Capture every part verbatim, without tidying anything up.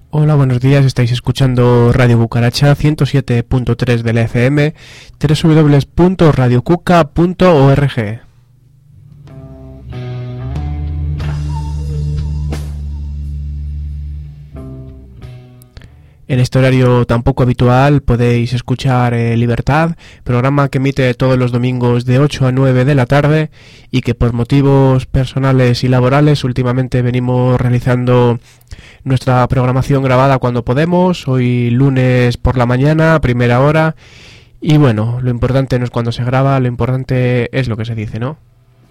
Hola, buenos días, estáis escuchando Radio Cucaracha ciento siete punto tres de la F M, doble u doble u doble u punto radio cuca punto org. En este horario tan poco habitual podéis escuchar eh, Libertad, programa que emite todos los domingos de ocho a nueve de la tarde y que por motivos personales y laborales últimamente venimos realizando nuestra programación grabada cuando podemos, hoy lunes por la mañana, primera hora, y bueno, lo importante no es cuando se graba, lo importante es lo que se dice, ¿no?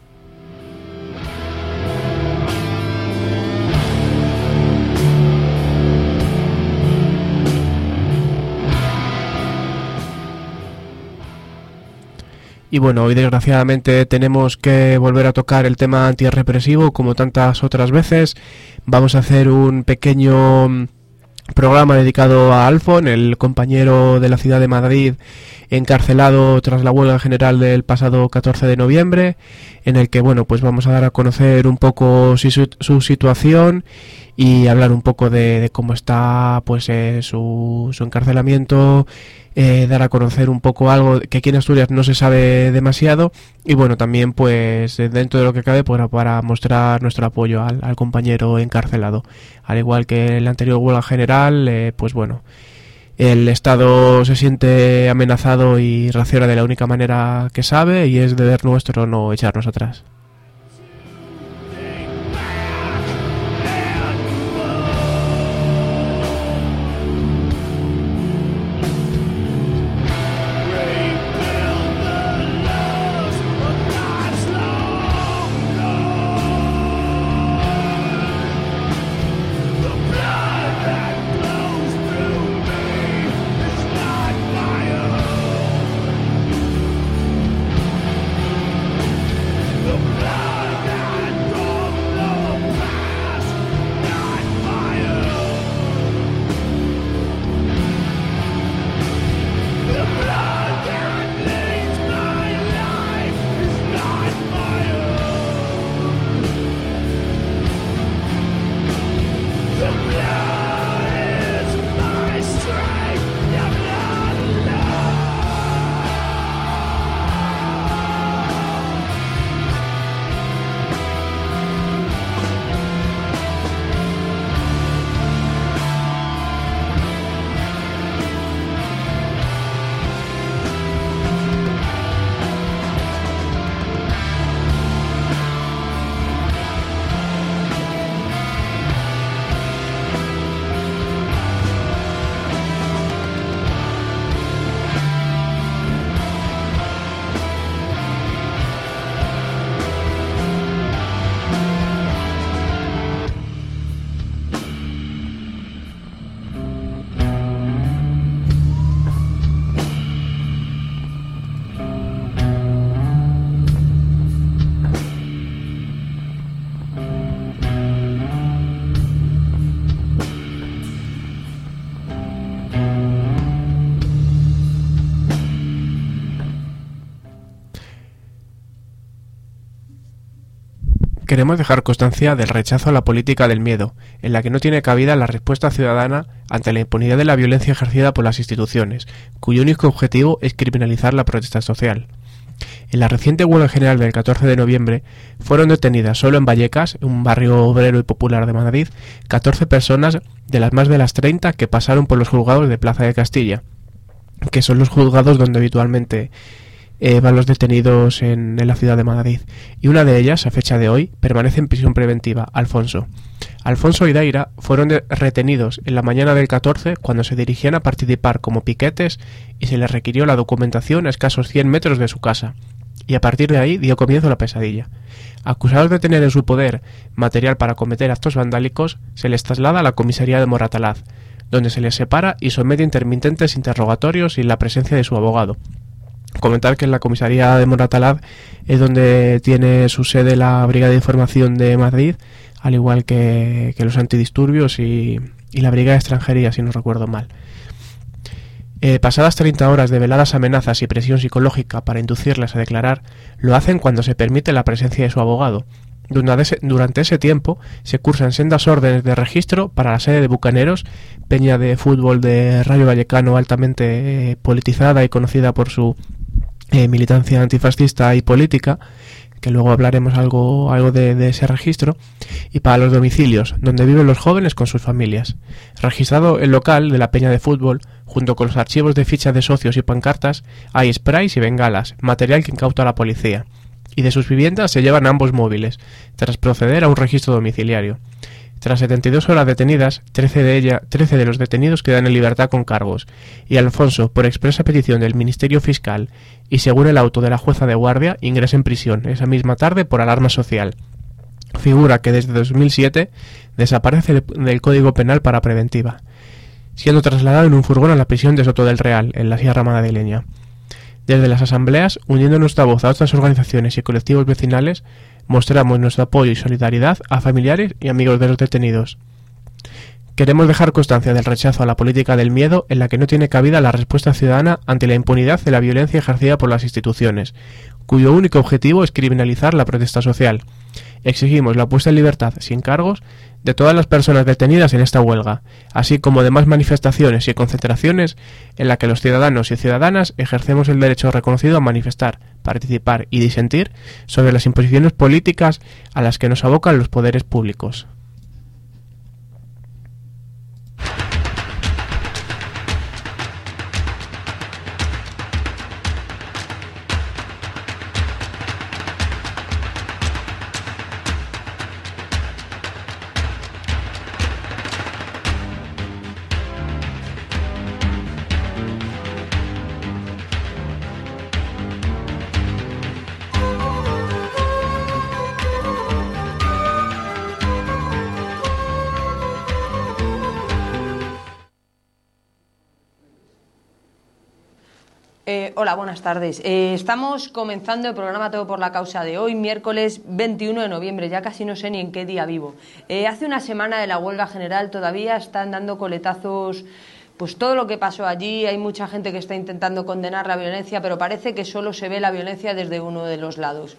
Y bueno, hoy desgraciadamente tenemos que volver a tocar el tema antirrepresivo como tantas otras veces. Vamos a hacer un pequeño programa dedicado a Alfon, el compañero de la ciudad de Madrid encarcelado tras la huelga general del pasado catorce de noviembre, en el que bueno, pues vamos a dar a conocer un poco su, su situación y hablar un poco de, de cómo está pues eh, su, su encarcelamiento, eh, dar a conocer un poco algo que aquí en Asturias no se sabe demasiado y bueno, también pues dentro de lo que cabe para, para mostrar nuestro apoyo al, al compañero encarcelado. Al igual que en la anterior huelga general, eh, pues bueno, el Estado se siente amenazado y reacciona de la única manera que sabe y es deber nuestro no echarnos atrás. Queremos dejar constancia del rechazo a la política del miedo, en la que no tiene cabida la respuesta ciudadana ante la impunidad de la violencia ejercida por las instituciones, cuyo único objetivo es criminalizar la protesta social. En la reciente huelga general del catorce de noviembre fueron detenidas solo en Vallecas, un barrio obrero y popular de Madrid, catorce personas de las más de las treinta que pasaron por los juzgados de Plaza de Castilla, que son los juzgados donde habitualmente Eh, van los detenidos en, en la ciudad de Madrid, y una de ellas, a fecha de hoy, permanece en prisión preventiva, Alfonso. Alfonso y Daira fueron de, retenidos en la mañana del catorce cuando se dirigían a participar como piquetes y se les requirió la documentación a escasos cien metros de su casa, y a partir de ahí dio comienzo la pesadilla. Acusados de tener en su poder material para cometer actos vandálicos, se les traslada a la comisaría de Moratalaz, donde se les separa y somete a intermitentes interrogatorios sin la presencia de su abogado. Comentar que en la comisaría de Moratalaz es donde tiene su sede la Brigada de Información de Madrid, al igual que, que los antidisturbios y, y la Brigada de Extranjería, si no recuerdo mal. Eh, pasadas treinta horas de veladas amenazas y presión psicológica para inducirlas a declarar, lo hacen cuando se permite la presencia de su abogado, Durante ese, durante ese tiempo se cursan sendas órdenes de registro para la sede de Bucaneros, peña de fútbol de Rayo Vallecano altamente eh, politizada y conocida por su eh, militancia antifascista y política, que luego hablaremos algo, algo de, de ese registro, y para los domicilios, donde viven los jóvenes con sus familias. Registrado el local de la peña de fútbol, junto con los archivos de fichas de socios y pancartas, hay sprays y bengalas, material que incauta la policía. Y de sus viviendas se llevan ambos móviles, tras proceder a un registro domiciliario. Tras setenta y dos horas detenidas, trece de, ella, trece de los detenidos quedan en libertad con cargos, y Alfonso, por expresa petición del Ministerio Fiscal y según el auto de la jueza de guardia, ingresa en prisión esa misma tarde por alarma social. Figura que desde dos mil siete desaparece del Código Penal para preventiva, siendo trasladado en un furgón a la prisión de Soto del Real, en la Sierra Madrileña. Desde las asambleas, uniendo nuestra voz a otras organizaciones y colectivos vecinales, mostramos nuestro apoyo y solidaridad a familiares y amigos de los detenidos. Queremos dejar constancia del rechazo a la política del miedo en la que no tiene cabida la respuesta ciudadana ante la impunidad de la violencia ejercida por las instituciones, cuyo único objetivo es criminalizar la protesta social. Exigimos la puesta en libertad, sin cargos, de todas las personas detenidas en esta huelga, así como de más manifestaciones y concentraciones en las que los ciudadanos y ciudadanas ejercemos el derecho reconocido a manifestar, participar y disentir sobre las imposiciones políticas a las que nos abocan los poderes públicos. Eh, hola, buenas tardes. Eh, estamos comenzando el programa Todo por la Causa de hoy, miércoles veintiuno de noviembre, ya casi no sé ni en qué día vivo. Eh, hace una semana de la huelga general todavía están dando coletazos, pues todo lo que pasó allí. Hay mucha gente que está intentando condenar la violencia, pero parece que solo se ve la violencia desde uno de los lados.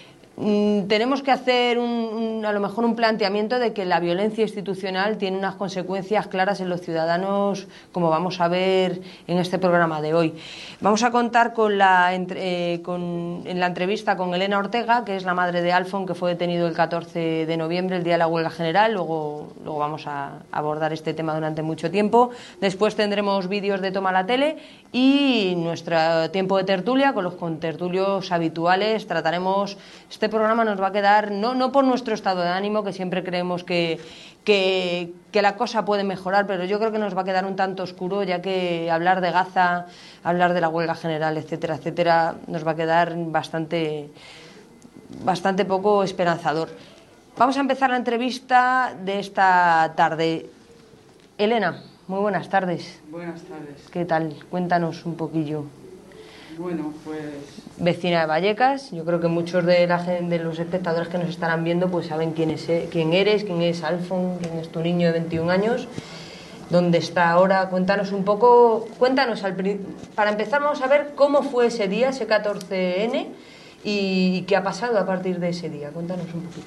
Mm, tenemos que hacer un, un, a lo mejor un planteamiento de que la violencia institucional tiene unas consecuencias claras en los ciudadanos, como vamos a ver en este programa de hoy. Vamos a contar con la, eh, con, en la entrevista con Elena Ortega, que es la madre de Alfon, que fue detenido el catorce de noviembre, el día de la huelga general. Luego, luego vamos a abordar este tema durante mucho tiempo. Después tendremos vídeos de Toma la Tele y nuestro tiempo de tertulia con los contertulios habituales. Trataremos... Este programa nos va a quedar, no, no por nuestro estado de ánimo, que siempre creemos que, que, que la cosa puede mejorar, pero yo creo que nos va a quedar un tanto oscuro, ya que hablar de Gaza, hablar de la huelga general, etcétera, etcétera, nos va a quedar bastante, bastante poco esperanzador. Vamos a empezar la entrevista de esta tarde. Elena, muy buenas tardes. Buenas tardes. ¿Qué tal? Cuéntanos un poquillo. Bueno, pues... Vecina de Vallecas, yo creo que muchos de, la, de los espectadores que nos estarán viendo pues saben quién, es, quién eres, quién es Alfon, quién es tu niño de veintiún años, dónde está ahora. Cuéntanos un poco, cuéntanos, al, para empezar vamos a ver cómo fue ese día, ese catorce ene, y, y qué ha pasado a partir de ese día. Cuéntanos un poquito.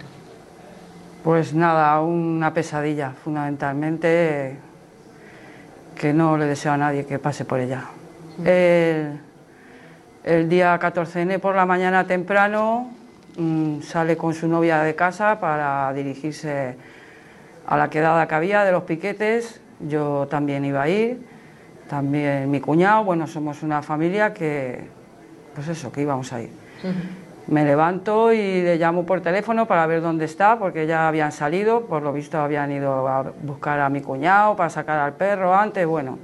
Pues nada, una pesadilla, fundamentalmente, que no le deseo a nadie que pase por ella. Mm. El, El día catorce ene por la mañana temprano mmm, sale con su novia de casa para dirigirse a la quedada que había de los piquetes. Yo también iba a ir, también mi cuñado. Bueno, somos una familia que, pues eso, que íbamos a ir. Uh-huh. Me levanto y le llamo por teléfono para ver dónde está, porque ya habían salido, por lo visto habían ido a buscar a mi cuñado para sacar al perro antes, bueno,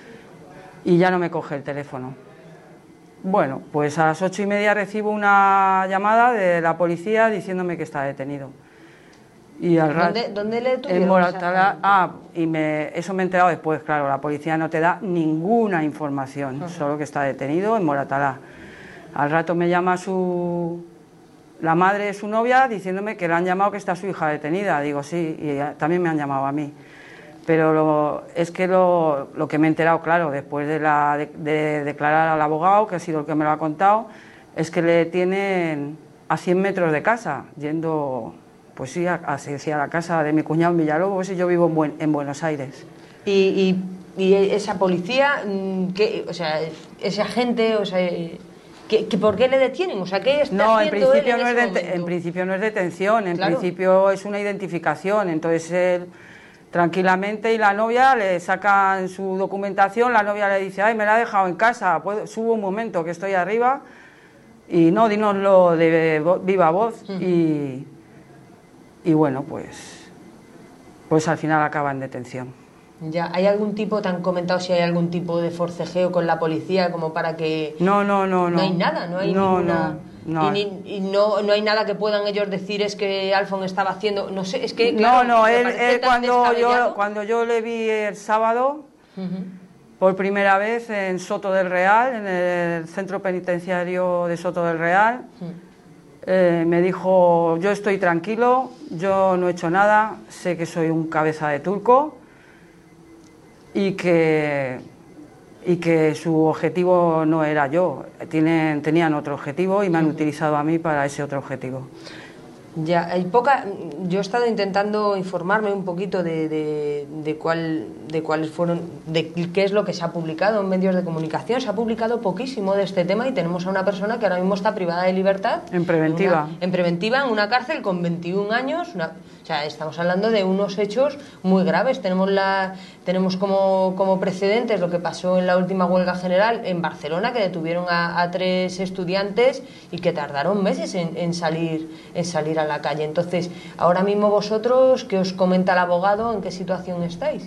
y ya no me coge el teléfono. Bueno, pues a las ocho y media recibo una llamada de la policía diciéndome que está detenido. Y al rato, ¿Dónde, ¿Dónde le tuvieron? En Moratalá. Ah, y me, eso me he enterado después, claro, la policía no te da ninguna información, uh-huh. Solo que está detenido en Moratalá. Al rato me llama su, la madre de su novia diciéndome que le han llamado que está su hija detenida. Digo, sí, y también me han llamado a mí. Pero lo, es que lo, lo que me he enterado, claro, después de, la, de, de declarar al abogado, que ha sido el que me lo ha contado, es que le tienen a cien metros de casa, yendo pues sí, hacia la casa de mi cuñado en Villalobos, y yo vivo en, Buen, en Buenos Aires. Y, y, y esa policía, ¿qué, o sea, ese agente, o sea, ¿qué, qué, ¿por qué le detienen? O sea, ¿qué está no, en haciendo principio él en no ese es de, momento? En principio no es detención, en Claro. principio es una identificación, entonces él tranquilamente, y la novia le sacan su documentación, la novia le dice, ay, me la ha dejado en casa, ¿puedo? Subo un momento que estoy arriba, y no, dínoslo de viva voz, uh-huh. y, y bueno, pues, pues al final acaba en detención. Ya, ¿hay algún tipo, te han comentado si hay algún tipo de forcejeo con la policía como para que...? No, no, no, no. No hay nada, no hay no, ninguna... No, no. Y, ni, y no, no hay nada que puedan ellos decir es que Alfon estaba haciendo... No sé, es que... Claro, no, no, me él, parece él tan cuando, yo, descabellado. cuando yo le vi el sábado, Uh-huh. por primera vez en Soto del Real, en el centro penitenciario de Soto del Real, uh-huh. eh, me dijo, yo estoy tranquilo, yo no he hecho nada, sé que soy un cabeza de turco, y que, y que su objetivo no era yo, Tienen, tenían otro objetivo y me han uh-huh. utilizado a mí para ese otro objetivo. Ya, hay poca. Yo he estado intentando informarme un poquito de, de, de cuál, de cuáles fueron, de qué es lo que se ha publicado en medios de comunicación. Se ha publicado poquísimo de este tema y tenemos a una persona que ahora mismo está privada de libertad. En preventiva. En, una, en preventiva, en una cárcel con veintiún años. Una, o sea, estamos hablando de unos hechos muy graves. Tenemos la, tenemos como, como precedentes lo que pasó en la última huelga general en Barcelona, que detuvieron a, a tres estudiantes y que tardaron meses en, en salir, en salir a la calle. Entonces, ahora mismo vosotros, ¿qué os comenta el abogado? ¿En qué situación estáis?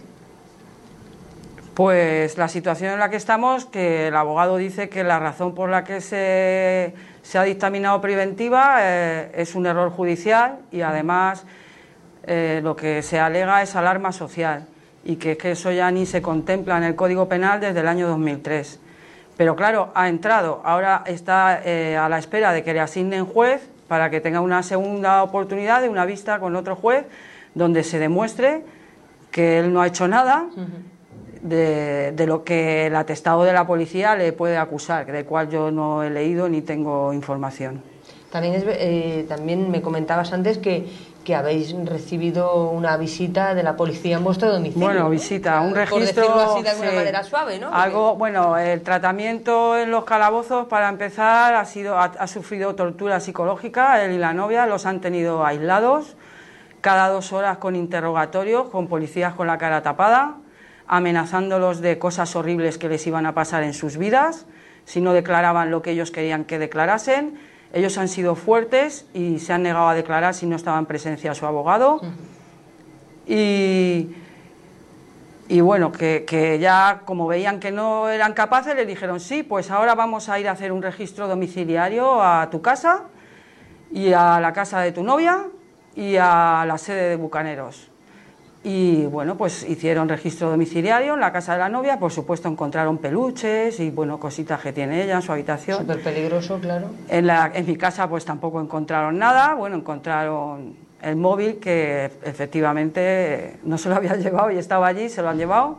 Pues la situación en la que estamos, que el abogado dice que la razón por la que se, se ha dictaminado preventiva eh, es un error judicial, y además eh, lo que se alega es alarma social, y que, que eso ya ni se contempla en el Código Penal desde el año dos mil tres. Pero claro, ha entrado, ahora está eh, a la espera de que le asignen juez para que tenga una segunda oportunidad de una vista con otro juez donde se demuestre que él no ha hecho nada uh-huh. de, de lo que el atestado de la policía le puede acusar, del cual yo no he leído ni tengo información. También, es, eh, también me comentabas antes que, que habéis recibido una visita de la policía en vuestro domicilio. Bueno, ¿no? visita, un registro... Por decirlo así de alguna sí, manera suave, ¿no? Porque... Algo, bueno, el tratamiento en los calabozos, para empezar, ha, sido, ha, ha sufrido tortura psicológica, él y la novia los han tenido aislados, cada dos horas con interrogatorios, con policías con la cara tapada, amenazándolos de cosas horribles que les iban a pasar en sus vidas, si no declaraban lo que ellos querían que declarasen. Ellos han sido fuertes y se han negado a declarar si no estaba en presencia su abogado. Uh-huh. Y, y bueno, que, que ya como veían que no eran capaces, le dijeron, sí, pues ahora vamos a ir a hacer un registro domiciliario a tu casa y a la casa de tu novia y a la sede de Bucaneros. Y bueno, pues hicieron registro domiciliario en la casa de la novia, por supuesto encontraron peluches y bueno, cositas que tiene ella en su habitación. Súper peligroso, claro. En, la, en mi casa pues tampoco encontraron nada, bueno, encontraron el móvil que efectivamente no se lo habían llevado y estaba allí, se lo han llevado.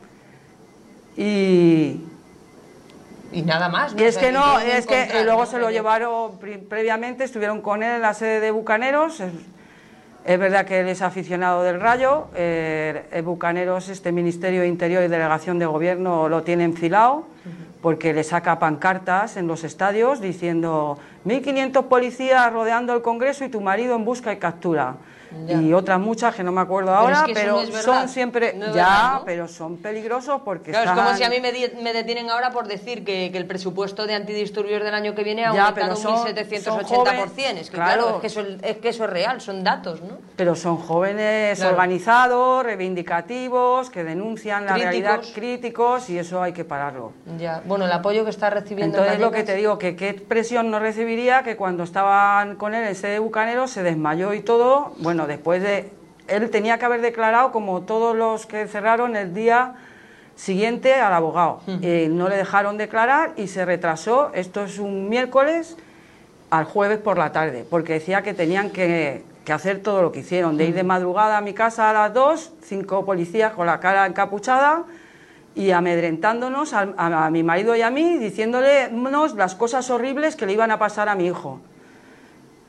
Y... Y nada más, ¿no? Y es que no, es que luego ¿no? se lo llevaron previamente, estuvieron con él en la sede de Bucaneros. Es, es verdad que él es aficionado del Rayo, eh, el Bucaneros, este Ministerio de Interior y Delegación de Gobierno lo tiene enfilado, uh-huh. porque le saca pancartas en los estadios diciendo mil quinientos policías rodeando el Congreso y tu marido en busca y captura. Ya. Y otras muchas que no me acuerdo ahora, pero, es que pero no es son siempre no ya, verdad, ¿no? Pero son peligrosos porque claro, están... es como si a mí me, di me detienen ahora por decir que, que el presupuesto de antidisturbios del año que viene ha aumentado un mil setecientos ochenta por ciento. Es que claro, claro es, que eso, es que eso es real, son datos, ¿no? Pero son jóvenes claro. organizados, reivindicativos, que denuncian la críticos. realidad, críticos, y eso hay que pararlo. Ya, bueno, el apoyo que está recibiendo... Entonces es lo que te digo, que qué presión no recibiría, que cuando estaban con él en sede de Bucaneros se desmayó y todo, bueno, después de... Él tenía que haber declarado como todos los que cerraron el día siguiente al abogado. Uh-huh. eh, no le dejaron declarar y se retrasó, esto es un miércoles, al jueves por la tarde, porque decía que tenían que, que hacer todo lo que hicieron, de ir de madrugada a mi casa a las dos, cinco policías con la cara encapuchada y amedrentándonos a, a, a mi marido y a mí, diciéndonos las cosas horribles que le iban a pasar a mi hijo.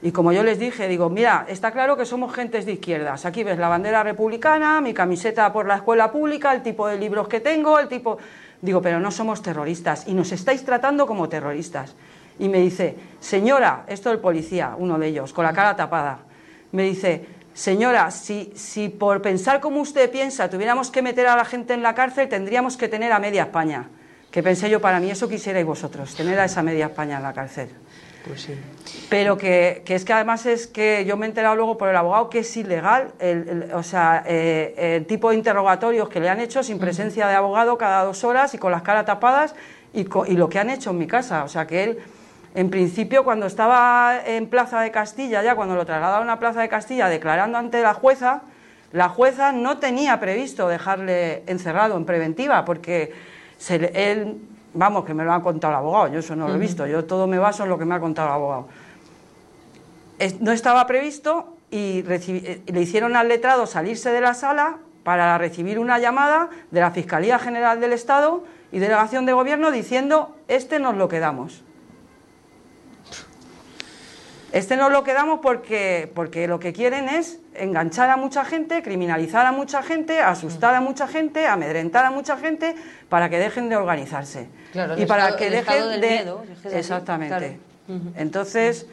Y como yo les dije, digo, mira, está claro que somos gentes de izquierdas. Aquí ves la bandera republicana, mi camiseta por la escuela pública, el tipo de libros que tengo, el tipo... Digo, pero no somos terroristas y nos estáis tratando como terroristas. Y me dice, señora, esto del policía, uno de ellos, con la cara tapada, me dice, señora, si, si por pensar como usted piensa tuviéramos que meter a la gente en la cárcel, tendríamos que tener a media España. Que pensé yo, para mí eso quisierais vosotros, tener a esa media España en la cárcel. Pues sí. Pero que, que es que además es que yo me he enterado luego por el abogado que es ilegal, el, el, o sea, eh, el tipo de interrogatorios que le han hecho sin presencia de abogado cada dos horas y con las caras tapadas y, co, y lo que han hecho en mi casa. O sea, que él, en principio, cuando estaba en Plaza de Castilla, ya cuando lo trasladaron a Plaza de Castilla declarando ante la jueza, la jueza no tenía previsto dejarle encerrado en preventiva porque se, él... Vamos, que me lo ha contado el abogado, yo eso no lo he visto, yo todo me baso en lo que me ha contado el abogado. Es, no estaba previsto y recibi, le hicieron al letrado salirse de la sala para recibir una llamada de la Fiscalía General del Estado y Delegación de Gobierno diciendo, este nos lo quedamos. Este nos lo quedamos porque, porque lo que quieren es enganchar a mucha gente, criminalizar a mucha gente, asustar a mucha gente, amedrentar a mucha gente para que dejen de organizarse. Claro, y para estado, que dejen del de... miedo, es que es Exactamente. así, claro. Entonces,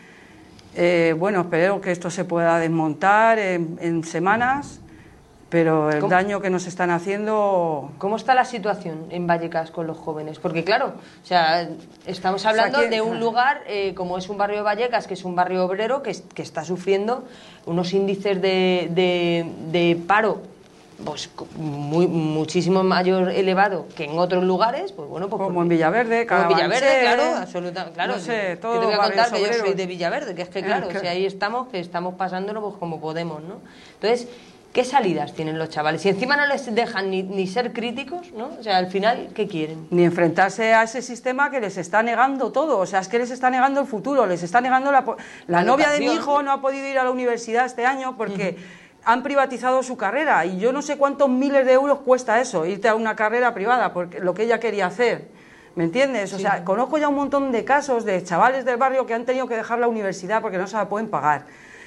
eh, bueno, espero que esto se pueda desmontar en, en semanas, pero el ¿Cómo? daño que nos están haciendo... ¿Cómo está la situación en Vallecas con los jóvenes? Porque claro, o sea, estamos hablando O sea, que... de un lugar eh, como es un barrio de Vallecas, que es un barrio obrero, que, que está sufriendo unos índices de, de, de paro pues muy, muchísimo mayor elevado que en otros lugares, pues bueno, pues como porque, en Villaverde, como en Villaverde, Carabanchel, claro, absolutamente, claro. No sé, yo, todo yo te voy a contar que obreros. yo soy de Villaverde, que es que claro, Es que... si ahí estamos, que estamos pasándolo pues como podemos, ¿no? Entonces, ¿qué salidas tienen los chavales? Si encima no les dejan ni, ni ser críticos, ¿no? O sea, al final, ¿qué quieren? Ni enfrentarse a ese sistema que les está negando todo. O sea, es que les está negando el futuro, les está negando la... La, la novia de mi hijo no ha podido ir a la universidad este año porque uh-huh. han privatizado su carrera y yo no sé cuántos miles de euros cuesta eso, irte a una carrera privada, porque lo que ella quería hacer. ¿Me entiendes? O sí. sea, conozco ya un montón de casos de chavales del barrio que han tenido que dejar la universidad porque no se la pueden pagar.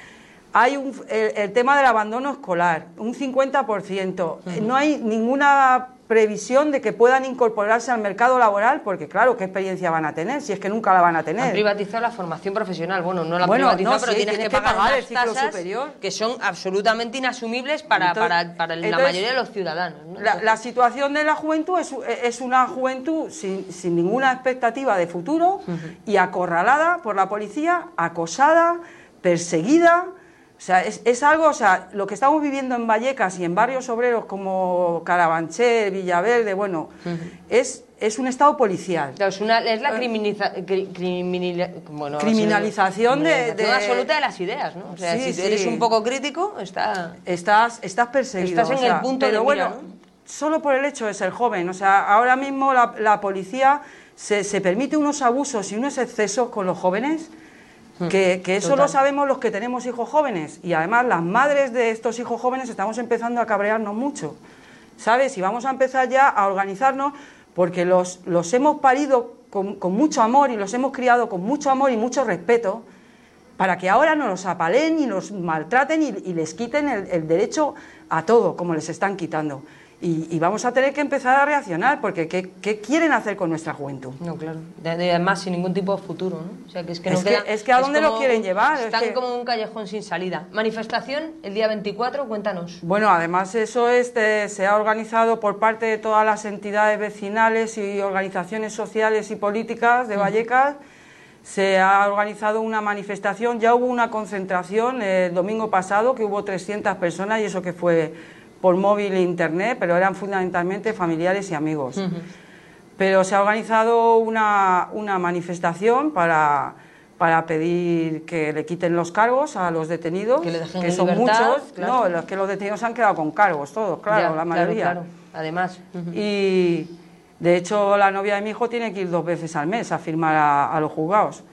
Hay un, el, el tema del abandono escolar, un cincuenta por ciento. Uh-huh. No hay ninguna previsión de que puedan incorporarse al mercado laboral, porque claro, ¿qué experiencia van a tener? Si es que nunca la van a tener. Han privatizado la formación profesional. Bueno, no la han bueno, privatizado, no, pero sí, tienes, tienes que, que pagar, pagar unas el ciclo tasas superior, que son absolutamente inasumibles para, entonces, para, para la entonces, mayoría de los ciudadanos, ¿no? La, la situación de la juventud es, es una juventud sin, sin ninguna expectativa de futuro uh-huh. y acorralada por la policía, acosada, perseguida. O sea, es, es algo, o sea, lo que estamos viviendo en Vallecas y en barrios obreros como Carabanchel, Villaverde, bueno, uh-huh. es, es un estado policial. Claro, es, una, es la criminaliza, cri, criminaliza, bueno, criminalización de, de... absoluta de las ideas, ¿no? O sea, sí, si sí. eres un poco crítico, está... estás, estás perseguido. Estás en o sea, el punto pero de bueno, mira, ¿no? Solo por el hecho de ser joven. O sea, ahora mismo la, la policía se, se permite unos abusos y unos excesos con los jóvenes... Que, que eso Total. Lo sabemos los que tenemos hijos jóvenes y además las madres de estos hijos jóvenes estamos empezando a cabrearnos mucho, ¿sabes? Y vamos a empezar ya a organizarnos porque los, los hemos parido con, con mucho amor y los hemos criado con mucho amor y mucho respeto para que ahora no los apaleen y los maltraten y, y les quiten el, el derecho a todo como les están quitando. Y, y vamos a tener que empezar a reaccionar porque ¿qué, qué quieren hacer con nuestra juventud? No, claro. De, de, además, sin ningún tipo de futuro, ¿no? O sea, que es que, no es, queda, que es que ¿a dónde como, lo quieren llevar? Están es que... como un callejón sin salida. Manifestación el día veinticuatro, cuéntanos. Bueno, además eso este, se ha organizado por parte de todas las entidades vecinales y organizaciones sociales y políticas de Vallecas. Mm. Se ha organizado una manifestación, ya hubo una concentración el domingo pasado que hubo trescientas personas y eso que fue... por móvil e internet, pero eran fundamentalmente familiares y amigos. Uh-huh. Pero se ha organizado una, una manifestación para, para pedir que le quiten los cargos a los detenidos, que, le dejen que en son libertad, muchos. claro. No, los que los detenidos han quedado con cargos, todos, claro, ya, la mayoría. Claro, claro. Además. Uh-huh. Y de hecho la novia de mi hijo tiene que ir dos veces al mes a firmar a, a los juzgados.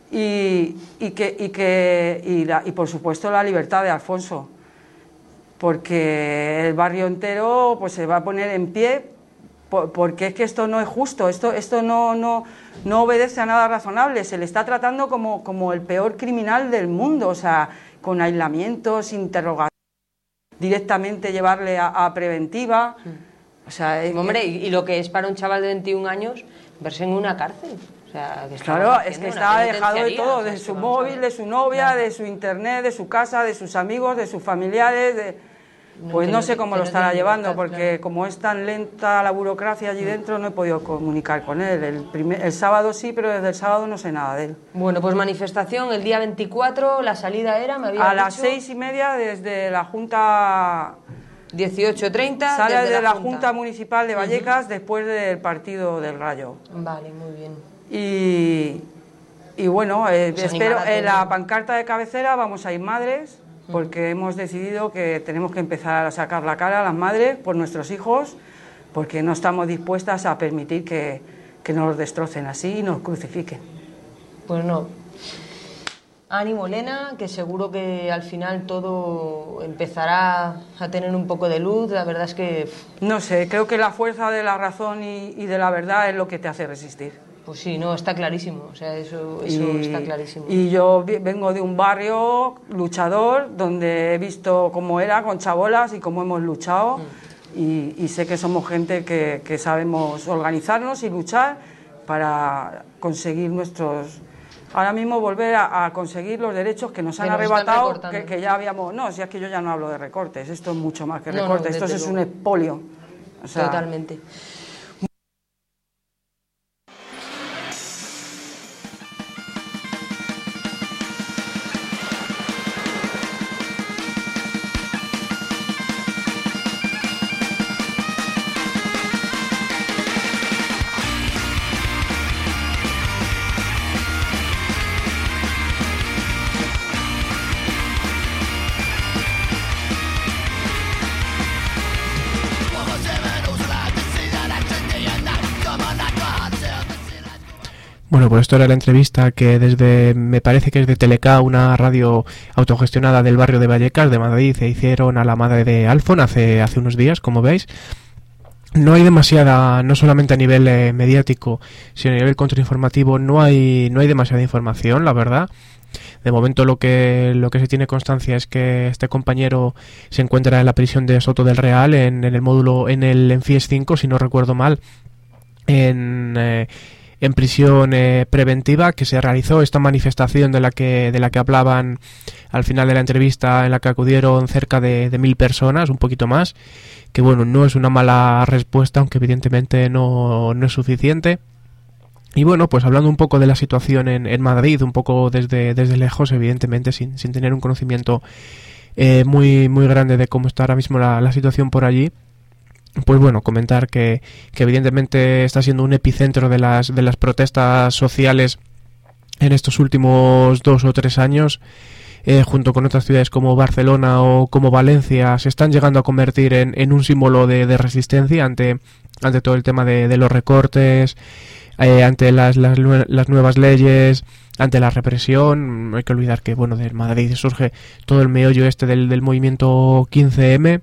Y, y, que, y, que, y, la, y por supuesto la libertad de Alfonso, porque el barrio entero pues se va a poner en pie por, porque es que esto no es justo, esto, esto no, no, no obedece a nada razonable, se le está tratando como, como el peor criminal del mundo, o sea, con aislamientos, interrogatorios, directamente llevarle a, a preventiva. O sea, es Hombre, que... y, y lo que es para un chaval de veintiún años verse en una cárcel. O sea, que claro, es que está dejado de todo, o sea, de es su que móvil, de su novia, claro, de su internet, de su casa, de sus amigos, de sus familiares, de... pues no, no sé cómo lo estará llevando, porque claro, como es tan lenta la burocracia allí dentro, no he podido comunicar con él. El, primer, el sábado sí, pero desde el sábado no sé nada de él. Bueno, pues manifestación el día veinticuatro, la salida era, me había a dicho... las seis y media desde la Junta... dieciocho treinta. Sale desde de la, la Junta. Junta Municipal de Vallecas, uh-huh, después del partido del Rayo. Vale, muy bien. Y, y bueno, eh, pues espero, en la pancarta de cabecera vamos a ir madres, porque hemos decidido que tenemos que empezar a sacar la cara a las madres por nuestros hijos, porque no estamos dispuestas a permitir que, que nos los destrocen así y nos crucifiquen. Pues no. Ánimo, Elena, que seguro que al final todo empezará a tener un poco de luz. La verdad es que... no sé, creo que la fuerza de la razón y, y de la verdad es lo que te hace resistir. Pues sí, no, está clarísimo, o sea, eso, eso y, está clarísimo. Y yo vengo de un barrio luchador, donde he visto cómo era con chabolas y cómo hemos luchado, mm. y, y sé que somos gente que, que sabemos organizarnos y luchar para conseguir nuestros... ahora mismo volver a, a conseguir los derechos que nos han que arrebatado, nos que, que ya habíamos... no, si es que yo ya no hablo de recortes, esto es mucho más que no, recortes, no, esto es un expolio. O sea, totalmente. Bueno, pues esto era la entrevista que desde, me parece que es de Teleca, una radio autogestionada del barrio de Vallecas, de Madrid, se hicieron a la madre de Alfon hace, hace unos días, como veis. No hay demasiada, no solamente a nivel eh, mediático, sino a nivel contrainformativo, no hay, no hay demasiada información, la verdad. De momento lo que, lo que se tiene constancia es que este compañero se encuentra en la prisión de Soto del Real, en, en el módulo, en el en F I E S cinco, si no recuerdo mal, en... Eh, en prisión eh, preventiva, que se realizó esta manifestación de la que de la que hablaban al final de la entrevista, en la que acudieron cerca de, de mil personas, un poquito más, que bueno, no es una mala respuesta, aunque evidentemente no, no es suficiente. Y bueno, pues hablando un poco de la situación en, en Madrid, un poco desde, desde lejos, evidentemente sin, sin tener un conocimiento eh, muy, muy grande de cómo está ahora mismo la, la situación por allí. Pues bueno, comentar que, que evidentemente está siendo un epicentro de las, de las protestas sociales en estos últimos dos o tres años, eh, junto con otras ciudades como Barcelona o como Valencia, se están llegando a convertir en, en un símbolo de, de resistencia ante, ante todo el tema de, de los recortes, eh, ante las, las, las nuevas leyes, ante la represión. No hay que olvidar que bueno, de Madrid surge todo el meollo este del, del movimiento quince eme,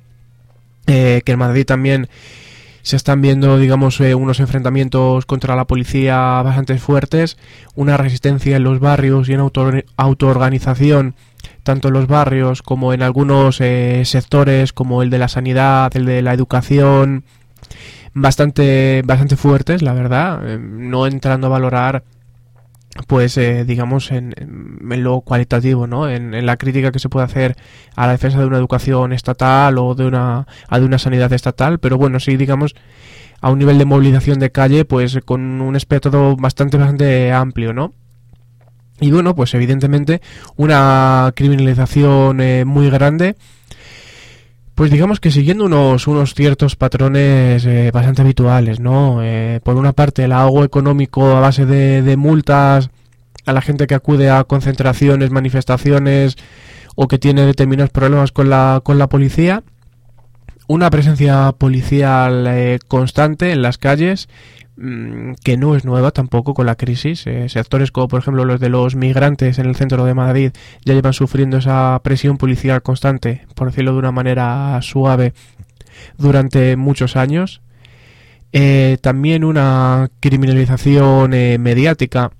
Eh, que en Madrid también se están viendo, digamos, eh, unos enfrentamientos contra la policía bastante fuertes, una resistencia en los barrios y en auto autoorganización, tanto en los barrios como en algunos eh, sectores como el de la sanidad, el de la educación, bastante, bastante fuertes, la verdad, eh, no entrando a valorar pues eh, digamos en, en lo cualitativo, ¿no? En, en la crítica que se puede hacer a la defensa de una educación estatal o de una a de una sanidad estatal, pero bueno, sí, digamos a un nivel de movilización de calle, pues con un espectro bastante bastante amplio, ¿no? Y bueno, pues evidentemente una criminalización eh, muy grande, pues digamos que siguiendo unos unos ciertos patrones eh, bastante habituales, ¿no? Eh, por una parte, el ahogo económico a base de, de multas a la gente que acude a concentraciones, manifestaciones o que tiene determinados problemas con la con la policía. Una presencia policial eh, constante en las calles, mmm, que no es nueva tampoco con la crisis. Eh, sectores como, por ejemplo, los de los migrantes en el centro de Madrid ya llevan sufriendo esa presión policial constante, por decirlo de una manera suave, durante muchos años. Eh, también una criminalización eh, mediática,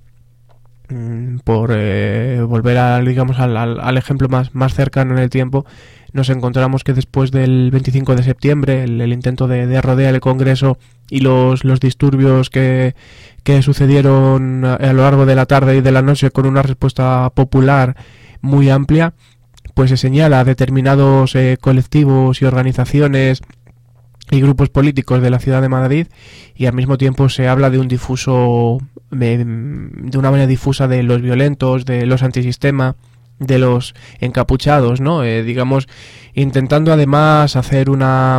mmm, por eh, volver a, digamos, al, al, al ejemplo más, más cercano en el tiempo. Nos encontramos que después del veinticinco de septiembre, el, el intento de, de rodear el Congreso y los, los disturbios que, que sucedieron a, a lo largo de la tarde y de la noche, con una respuesta popular muy amplia, pues se señala a determinados eh, colectivos y organizaciones y grupos políticos de la ciudad de Madrid, y al mismo tiempo se habla de un difuso, de, de una manera difusa, de los violentos, de los antisistema, de los encapuchados, ¿no? Eh, digamos, intentando además hacer una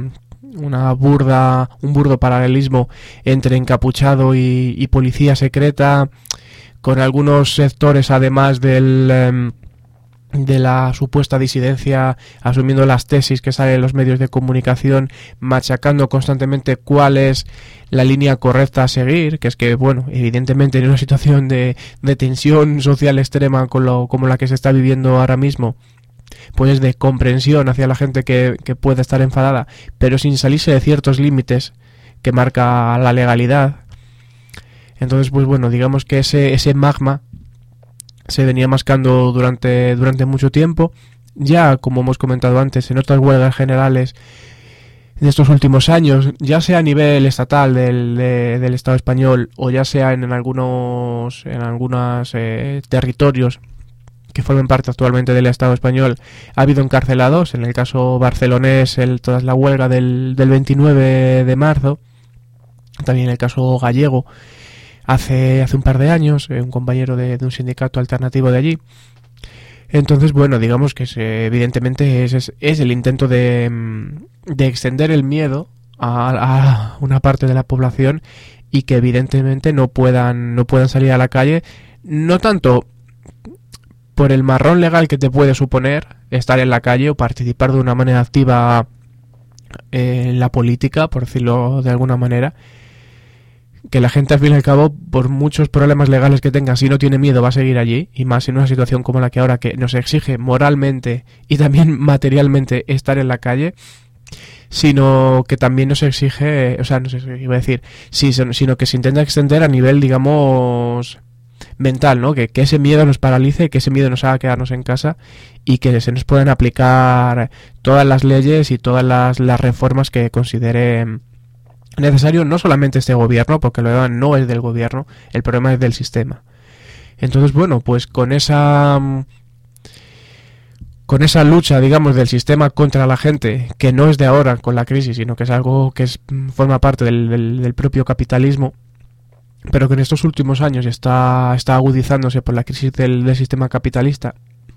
una burda, un burdo paralelismo entre encapuchado y, y policía secreta, con algunos sectores además del eh, de la supuesta disidencia asumiendo las tesis que salen en los medios de comunicación, machacando constantemente cuál es la línea correcta a seguir, que es que, bueno, evidentemente en una situación de, de tensión social extrema con lo, como la que se está viviendo ahora mismo, pues de comprensión hacia la gente que, que puede estar enfadada, pero sin salirse de ciertos límites que marca la legalidad. Entonces, pues bueno, digamos que ese, ese magma se venía mascando durante, durante mucho tiempo. Ya, como hemos comentado antes, en otras huelgas generales de estos últimos años, ya sea a nivel estatal del, de, del Estado español, o ya sea en, en algunos en algunos eh, territorios que forman parte actualmente del Estado español, ha habido encarcelados. En el caso barcelonés, el, tras la huelga del, del veintinueve de marzo, también en el caso gallego, Hace, hace un par de años, eh, un compañero de, de un sindicato alternativo de allí. Entonces, bueno, digamos que se, evidentemente es, es, es el intento de, de extender el miedo a, a una parte de la población, y que evidentemente no puedan, no puedan salir a la calle, no tanto por el marrón legal que te puede suponer estar en la calle o participar de una manera activa eh, en la política, por decirlo de alguna manera, que la gente al fin y al cabo, por muchos problemas legales que tenga, si no tiene miedo va a seguir allí, y más en una situación como la que ahora, que nos exige moralmente y también materialmente estar en la calle, sino que también nos exige, o sea, no sé si iba a decir, sí, sino que se intenta extender a nivel, digamos, mental, ¿no? Que, que ese miedo nos paralice, que ese miedo nos haga quedarnos en casa, y que se nos puedan aplicar todas las leyes y todas las, las reformas que consideren necesario, no solamente este gobierno, porque lo demás no es del gobierno, el problema es del sistema. Entonces, bueno, pues con esa con esa lucha, digamos, del sistema contra la gente, que no es de ahora con la crisis, sino que es algo que es, forma parte del, del, del propio capitalismo, pero que en estos últimos años está, está agudizándose por la crisis del, del sistema capitalista.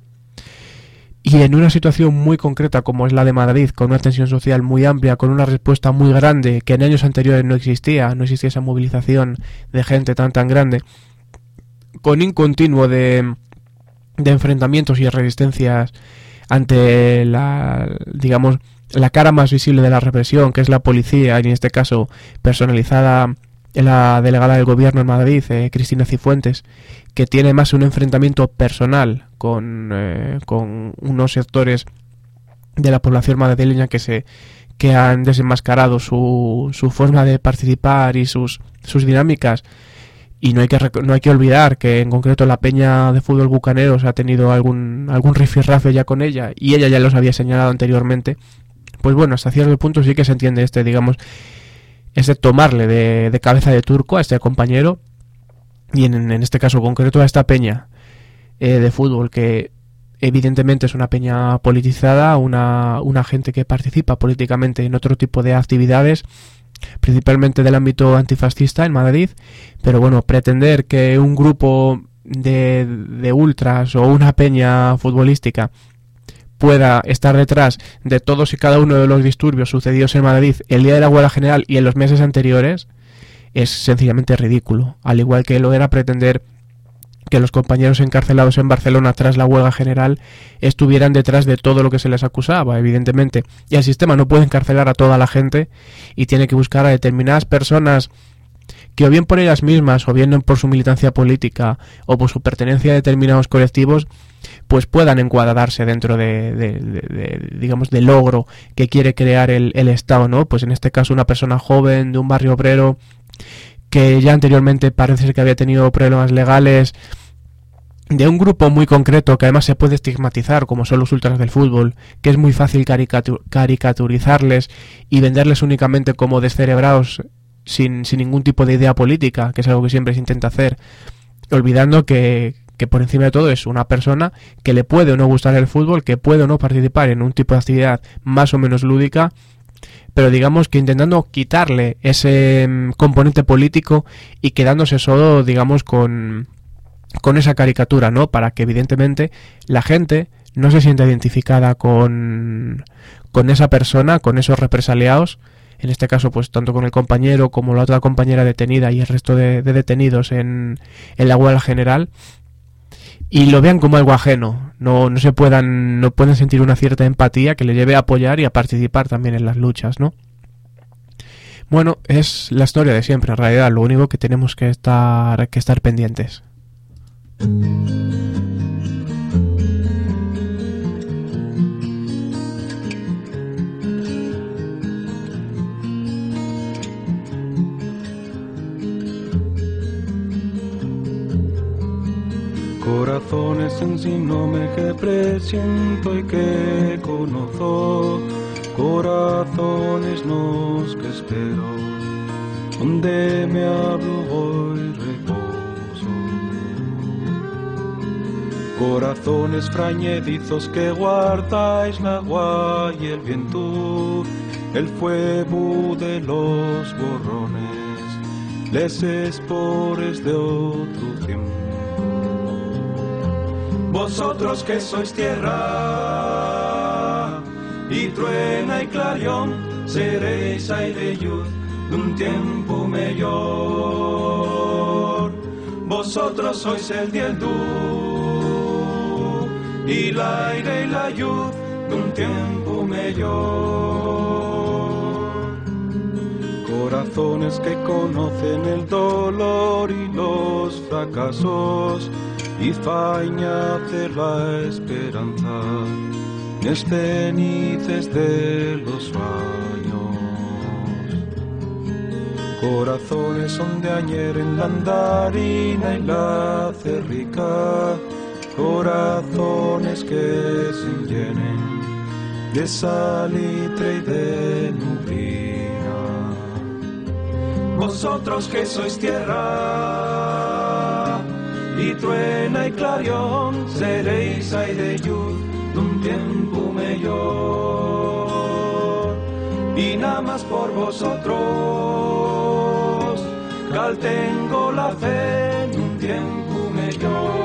Y en una situación muy concreta como es la de Madrid, con una tensión social muy amplia, con una respuesta muy grande que en años anteriores no existía, no existía esa movilización de gente tan tan grande, con un continuo de, de enfrentamientos y resistencias ante la, digamos, la cara más visible de la represión, que es la policía, y en este caso personalizada en la delegada del gobierno en Madrid, eh, Cristina Cifuentes, que tiene más un enfrentamiento personal con, eh, con unos sectores de la población madrileña que se que han desenmascarado su, su forma de participar y sus, sus dinámicas. Y no hay que no hay que olvidar que en concreto la Peña de Fútbol Bucaneros ha tenido algún algún rifirrafe ya con ella, y ella ya los había señalado anteriormente. Pues bueno, hasta cierto punto sí que se entiende este, digamos, ese tomarle de, de cabeza de turco a este compañero, y en, en este caso concreto a esta peña eh, de fútbol, que evidentemente es una peña politizada, una, una gente que participa políticamente en otro tipo de actividades, principalmente del ámbito antifascista en Madrid, pero bueno, pretender que un grupo de, de ultras o una peña futbolística pueda estar detrás de todos y cada uno de los disturbios sucedidos en Madrid el día de la huelga general y en los meses anteriores es sencillamente ridículo, al igual que lo era pretender que los compañeros encarcelados en Barcelona tras la huelga general estuvieran detrás de todo lo que se les acusaba, evidentemente. Y el sistema no puede encarcelar a toda la gente y tiene que buscar a determinadas personas que, o bien por ellas mismas, o bien por su militancia política o por su pertenencia a determinados colectivos, pues puedan encuadrarse dentro de, de, de, de digamos, del logro que quiere crear el, el Estado, ¿no? Pues en este caso una persona joven de un barrio obrero que ya anteriormente parece ser que había tenido problemas legales, de un grupo muy concreto que además se puede estigmatizar, como son los ultras del fútbol, que es muy fácil caricatur- caricaturizarles y venderles únicamente como descerebrados sin, sin ningún tipo de idea política, que es algo que siempre se intenta hacer, olvidando que, que por encima de todo es una persona que le puede o no gustar el fútbol, que puede o no participar en un tipo de actividad más o menos lúdica, pero digamos que intentando quitarle ese um, componente político y quedándose solo, digamos, con... con esa caricatura, ¿no? Para que evidentemente la gente no se sienta identificada con, con esa persona, con esos represaliados, en este caso pues tanto con el compañero como la otra compañera detenida y el resto de, de detenidos en, en la huelga general, y lo vean como algo ajeno, no, no se puedan, no pueden sentir una cierta empatía que le lleve a apoyar y a participar también en las luchas, ¿no? Bueno, es la historia de siempre, en realidad, lo único que tenemos que estar, que estar pendientes. Corazones en sin nombre que presiento y que conozco, corazones nos que espero, donde me hablo hoy reposo. Corazones frañedizos que guardáis la agua y el viento, el fuego de los borrones, les espores de otro tiempo. Vosotros que sois tierra, y truena y clarión, seréis aire y luz de un tiempo mejor. Vosotros sois el dieldu, y el aire y la luz de un tiempo mejor. Corazones que conocen el dolor y los fracasos, y faña hacer la esperanza nes cenices de los sueños. Corazones son de ayer en la andarina y la cerrica, corazones que se llenen de salitre y de nublina. Vosotros que sois tierra, y truena y clarión, seréis aire y luz de un tiempo mejor. Y nada más por vosotros, que al tengo la fe en un tiempo mejor.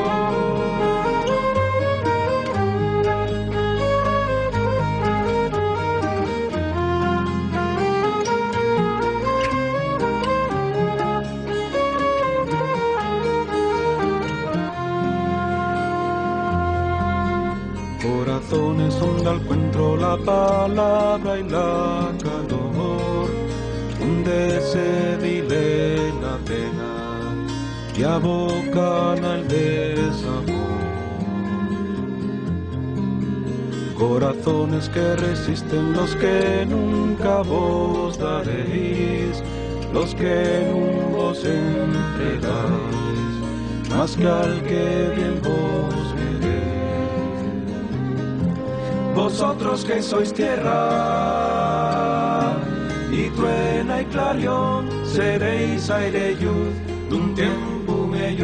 Corazones donde encuentro la palabra y la calor, donde se dile la pena y abocan al desamor. Corazones que resisten los que nunca vos daréis, los que nunca vos entregáis, más que al que bien vos veréis. Vosotros que sois tierra, y truena y clarión, seréis aire y luz de un tiempo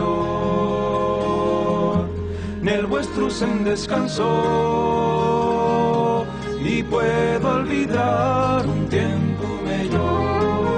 mejor. Nel vuestro en descanso, y puedo olvidar un tiempo mejor.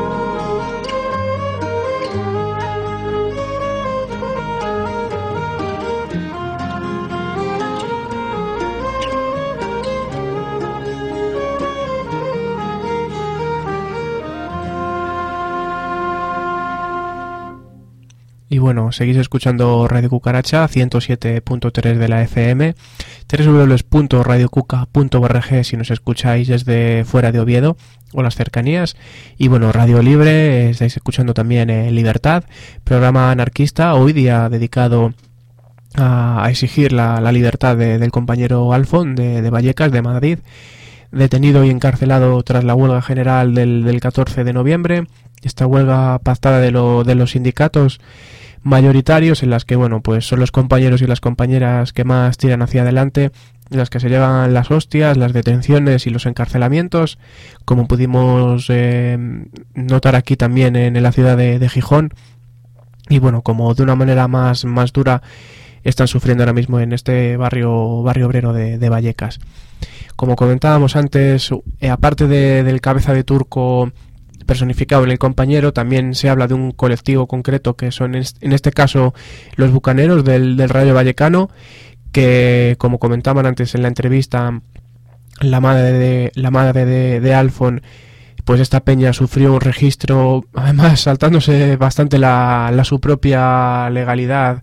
Y bueno, seguís escuchando Radio Cucaracha, ciento siete punto tres de la F M, doble u doble u doble u punto radio cuca punto org si nos escucháis desde fuera de Oviedo o las cercanías. Y bueno, Radio Libre, estáis escuchando también eh, Libertad, programa anarquista, hoy día dedicado a, a exigir la, la libertad de, del compañero Alfon de, de Vallecas, de Madrid, detenido y encarcelado tras la huelga general del, del catorce de noviembre. Esta huelga pactada de, lo, de los sindicatos mayoritarios, en las que, bueno, pues son los compañeros y las compañeras que más tiran hacia adelante, las que se llevan las hostias, las detenciones y los encarcelamientos, como pudimos eh, notar aquí también en, en la ciudad de, de Gijón, y bueno, como de una manera más, más dura están sufriendo ahora mismo en este barrio, barrio obrero de, de Vallecas. Como comentábamos antes, eh, aparte de, del cabeza de turco personificado en el compañero, también se habla de un colectivo concreto que son en este caso los bucaneros del, del Rayo Vallecano, que, como comentaban antes en la entrevista, la madre de, la madre de, de Alfon, pues esta peña sufrió un registro, además saltándose bastante la, la su propia legalidad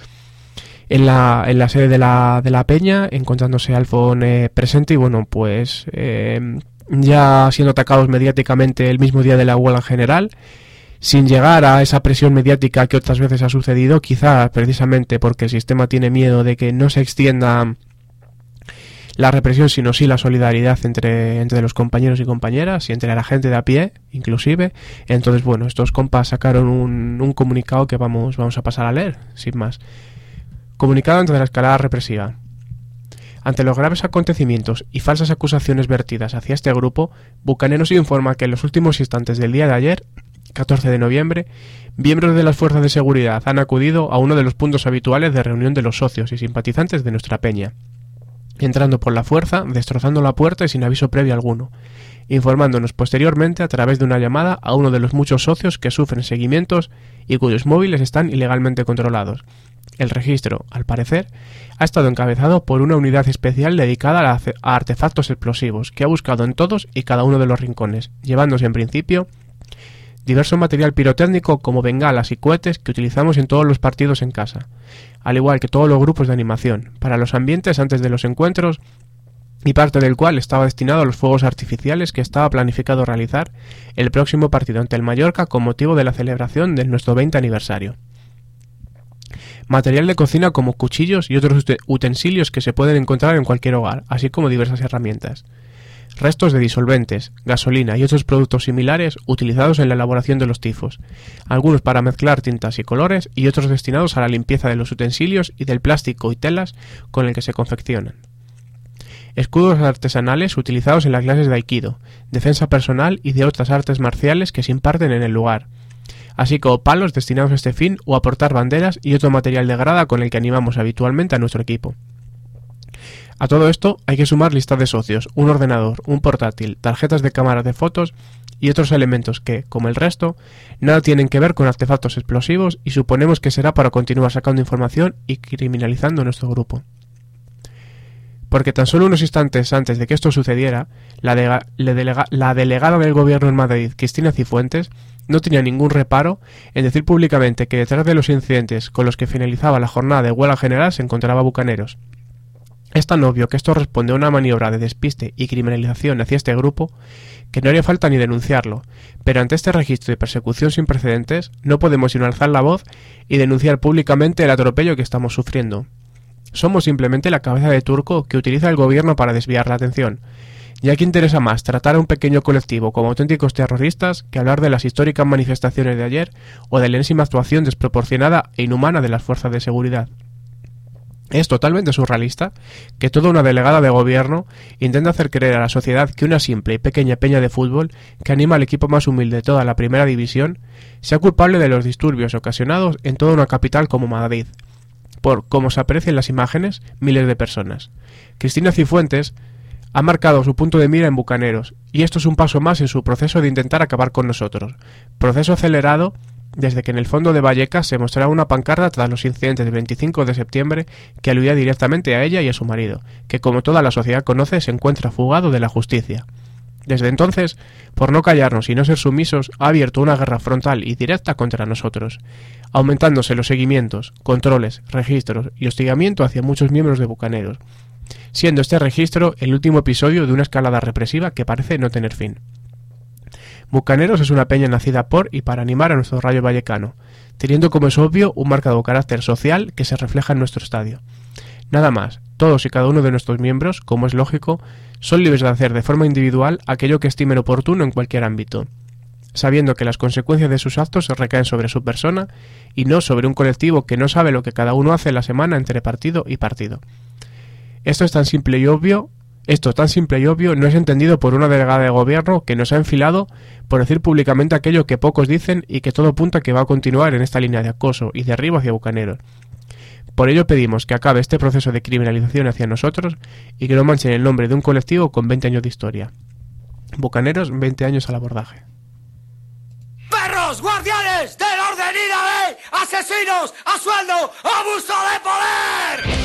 en la, en la sede de la, de la peña, encontrándose Alfon eh, presente, y bueno, pues eh, ya siendo atacados mediáticamente el mismo día de la huelga general, sin llegar a esa presión mediática que otras veces ha sucedido, quizás precisamente porque el sistema tiene miedo de que no se extienda la represión, sino sí la solidaridad entre, entre los compañeros y compañeras y entre la gente de a pie, inclusive. Entonces, bueno, estos compas sacaron un, un comunicado que vamos, vamos a pasar a leer, sin más. Comunicado ante la escalada represiva. Ante los graves acontecimientos y falsas acusaciones vertidas hacia este grupo, Bucaneros informa que en los últimos instantes del día de ayer, catorce de noviembre, miembros de las fuerzas de seguridad han acudido a uno de los puntos habituales de reunión de los socios y simpatizantes de nuestra peña, entrando por la fuerza, destrozando la puerta y sin aviso previo alguno, informándonos posteriormente a través de una llamada a uno de los muchos socios que sufren seguimientos y cuyos móviles están ilegalmente controlados. El registro, al parecer, ha estado encabezado por una unidad especial dedicada a, a artefactos explosivos, que ha buscado en todos y cada uno de los rincones, llevándose en principio diverso material pirotécnico como bengalas y cohetes que utilizamos en todos los partidos en casa, al igual que todos los grupos de animación, para los ambientes antes de los encuentros, y parte del cual estaba destinado a los fuegos artificiales que estaba planificado realizar el próximo partido ante el Mallorca con motivo de la celebración de nuestro veinte aniversario. Material de cocina como cuchillos y otros utensilios que se pueden encontrar en cualquier hogar, así como diversas herramientas. Restos de disolventes, gasolina y otros productos similares utilizados en la elaboración de los tifos, algunos para mezclar tintas y colores y otros destinados a la limpieza de los utensilios y del plástico y telas con el que se confeccionan. Escudos artesanales utilizados en las clases de Aikido, defensa personal y de otras artes marciales que se imparten en el lugar, así como palos destinados a este fin o a portar banderas y otro material de grada con el que animamos habitualmente a nuestro equipo. A todo esto hay que sumar listas de socios, un ordenador, un portátil, tarjetas de cámaras de fotos y otros elementos que, como el resto, nada tienen que ver con artefactos explosivos y suponemos que será para continuar sacando información y criminalizando nuestro grupo. Porque tan solo unos instantes antes de que esto sucediera, la, de, la, delega, la delegada del gobierno en Madrid, Cristina Cifuentes, no tenía ningún reparo en decir públicamente que detrás de los incidentes con los que finalizaba la jornada de huelga general se encontraba Bucaneros. Es tan obvio que esto responde a una maniobra de despiste y criminalización hacia este grupo que no haría falta ni denunciarlo, pero ante este registro de persecución sin precedentes no podemos sino alzar la voz y denunciar públicamente el atropello que estamos sufriendo. Somos simplemente la cabeza de turco que utiliza el gobierno para desviar la atención, ya que interesa más tratar a un pequeño colectivo como auténticos terroristas que hablar de las históricas manifestaciones de ayer o de la enésima actuación desproporcionada e inhumana de las fuerzas de seguridad. Es totalmente surrealista que toda una delegada de gobierno intenta hacer creer a la sociedad que una simple y pequeña peña de fútbol que anima al equipo más humilde de toda la primera división sea culpable de los disturbios ocasionados en toda una capital como Madrid, por, como se aprecia en las imágenes, miles de personas. Cristina Cifuentes ha marcado su punto de mira en Bucaneros, y esto es un paso más en su proceso de intentar acabar con nosotros, proceso acelerado desde que en el fondo de Vallecas se mostraba una pancarta tras los incidentes del veinticinco de septiembre que aludía directamente a ella y a su marido, que como toda la sociedad conoce se encuentra fugado de la justicia. Desde entonces, por no callarnos y no ser sumisos, ha abierto una guerra frontal y directa contra nosotros, aumentándose los seguimientos, controles, registros y hostigamiento hacia muchos miembros de Bucaneros, siendo este registro el último episodio de una escalada represiva que parece no tener fin. Bucaneros es una peña nacida por y para animar a nuestro Rayo Vallecano, teniendo como es obvio un marcado carácter social que se refleja en nuestro estadio. Nada más, todos y cada uno de nuestros miembros, como es lógico, son libres de hacer de forma individual aquello que estimen oportuno en cualquier ámbito, sabiendo que las consecuencias de sus actos recaen sobre su persona y no sobre un colectivo que no sabe lo que cada uno hace en la semana entre partido y partido. Esto es tan simple y obvio, esto tan simple y obvio no es entendido por una delegada de gobierno que nos ha enfilado por decir públicamente aquello que pocos dicen y que todo apunta que va a continuar en esta línea de acoso y derribo hacia Bucaneros. Por ello pedimos que acabe este proceso de criminalización hacia nosotros y que no manchen el nombre de un colectivo con veinte años de historia. Bucaneros, veinte años al abordaje. ¡Perros, guardianes del orden y la ley! ¡Asesinos a sueldo! ¡Abuso de poder!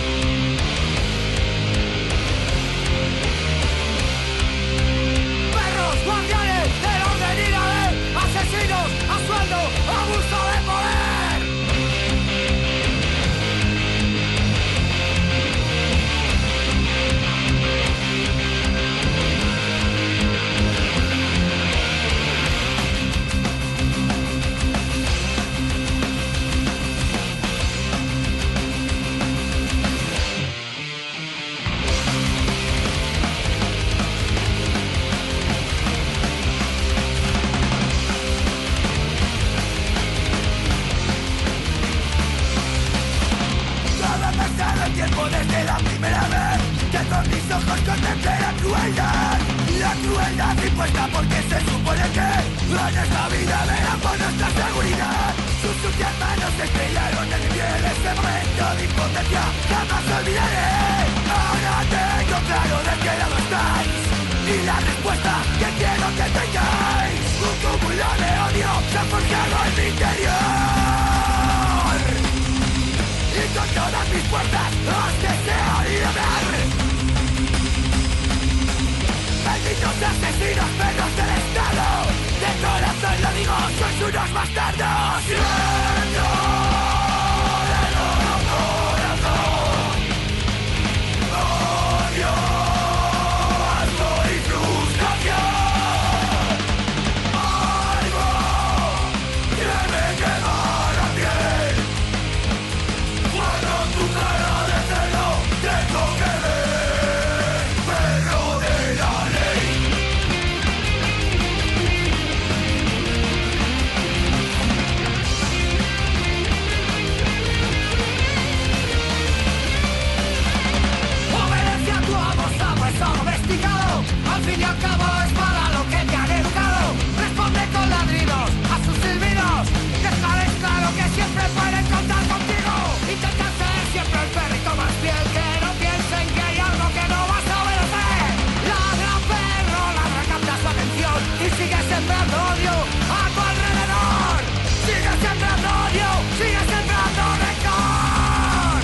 ¡Perros, guardianes del orden y la ley! ¡Asesinos a sueldo! ¡Abuso de poder! Desde la primera vez que con mis ojos contemplé la crueldad, la crueldad impuesta porque se supone que en esta vida veamos nuestra seguridad. Sus sucias manos se estrellaron en mi piel, ese momento de impotencia jamás olvidaré. Ahora tengo claro de qué lado estáis y la respuesta que quiero que tengáis. Un cúmulo de odio se ha forjado en mi interior y con todas mis fuerzas os deseo liberar. Malditos asesinos, perros del Estado, de corazón lo digo, sois unos bastardos. Siento de todo corazón odio, asco y frustración. Algo que me quema la piel. Cuando tu cara de cerdo tengo que ver, perro de la ley. Obedece a tu amo, sabes, domesticado. Al fin y al cabo es para lo que te han educado. Responde con ladridos a sus silbidos. Déjales claro que siempre pueden contar contigo. Intenta ser siempre el perrito más fiel, que no piensen que hay algo que no vas a obedecer. Ladra, perro, ladra, capta su atención y sigue sembrando odio a tu alrededor. Sigue sembrando odio, sigue sembrando rencor.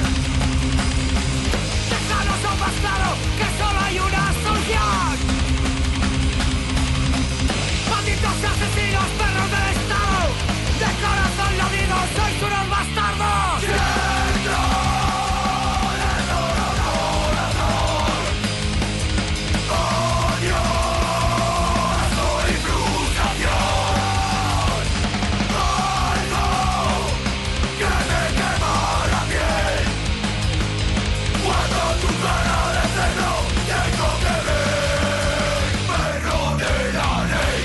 Déjanos aún más claro que solo hay una solución. Malditos asesinos, perros del Estado, de corazón lo digo, sois unos bastardos. Siento de todo corazón odio, asco y frustración. Algo que me quema la piel. Cuando tu cara de cerdo tengo que ver, perro de la ley.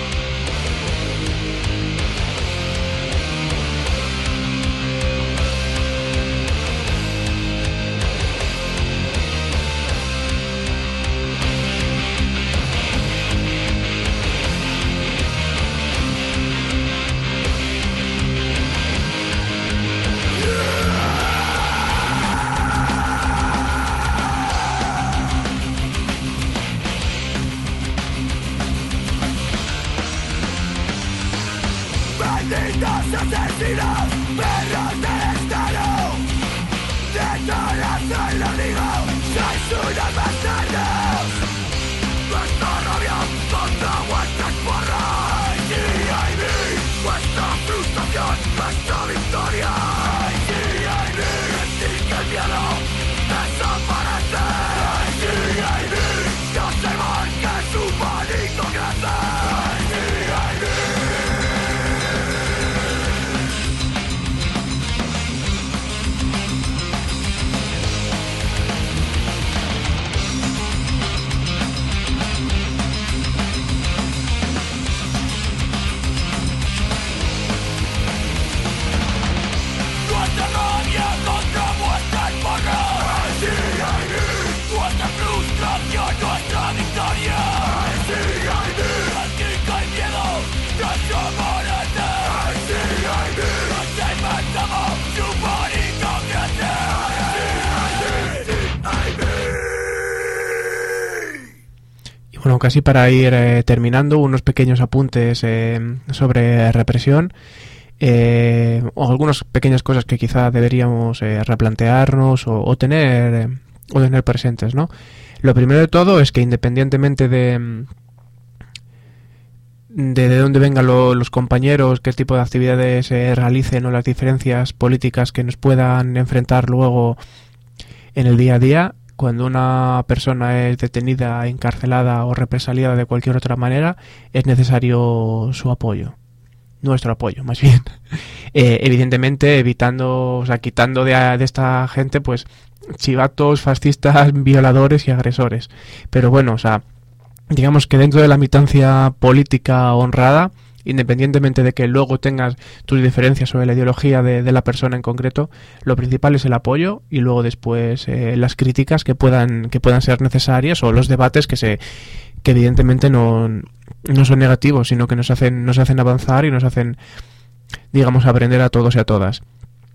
Malditos asesinos, perros del Estado, de corazón lo digo, sois unos bastardos. Nuestra rabia contra vuestras porras, G I B, vuestra frustración, nuestra victoria. G I B, sentir que el miedo desaparece. G I B, que observar que su pánico crece. Bueno, casi para ir eh, terminando, unos pequeños apuntes eh, sobre represión. Eh, o algunas pequeñas cosas que quizá deberíamos eh, replantearnos o, o tener eh, o tener presentes, ¿no? Lo primero de todo es que independientemente de de, de dónde vengan lo, los compañeros, qué tipo de actividades se eh, realicen o las diferencias políticas que nos puedan enfrentar luego en el día a día, cuando una persona es detenida, encarcelada o represaliada de cualquier otra manera, es necesario su apoyo. Nuestro apoyo, más bien. Eh, evidentemente, evitando, o sea, quitando de, de esta gente, pues, chivatos, fascistas, violadores y agresores. Pero bueno, o sea, digamos que dentro de la militancia política honrada, independientemente de que luego tengas tus diferencias sobre la ideología de, de la persona en concreto, lo principal es el apoyo y luego después eh, las críticas que puedan, que puedan ser necesarias o los debates que se, que evidentemente no... no son negativos, sino que nos hacen nos hacen avanzar y nos hacen, digamos, aprender a todos y a todas.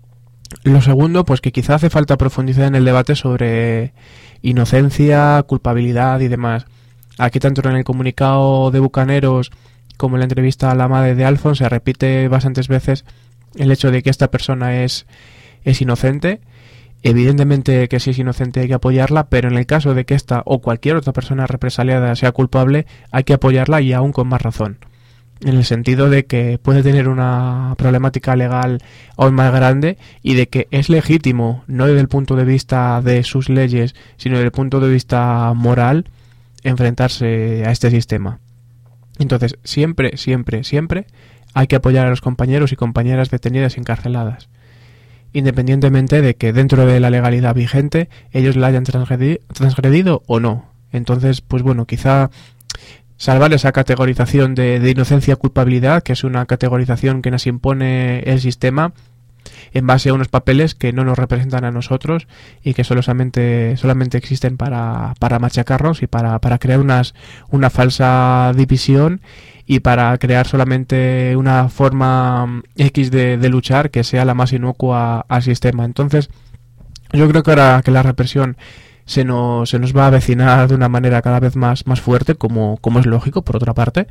Lo segundo, pues que quizá hace falta profundizar en el debate sobre inocencia, culpabilidad y demás. Aquí, tanto en el comunicado de Bucaneros como en la entrevista a la madre de Alfon, se repite bastantes veces el hecho de que esta persona es, es inocente. Evidentemente que si es inocente hay que apoyarla, pero en el caso de que esta o cualquier otra persona represaliada sea culpable, hay que apoyarla y aún con más razón. En el sentido de que puede tener una problemática legal aún más grande y de que es legítimo, no desde el punto de vista de sus leyes, sino desde el punto de vista moral, enfrentarse a este sistema. Entonces, siempre, siempre, siempre hay que apoyar a los compañeros y compañeras detenidas y encarceladas, independientemente de que dentro de la legalidad vigente ellos la hayan transgredi- transgredido o no. Entonces, pues bueno, quizá salvar esa categorización de, de inocencia-culpabilidad, que es una categorización que nos impone el sistema en base a unos papeles que no nos representan a nosotros y que solamente, solamente existen para, para machacarnos y para, para crear unas, una falsa división y para crear solamente una forma X de, de luchar que sea la más inocua al sistema. Entonces, yo creo que ahora que la represión se nos, se nos va a avecinar de una manera cada vez más, más fuerte, como, como es lógico, por otra parte,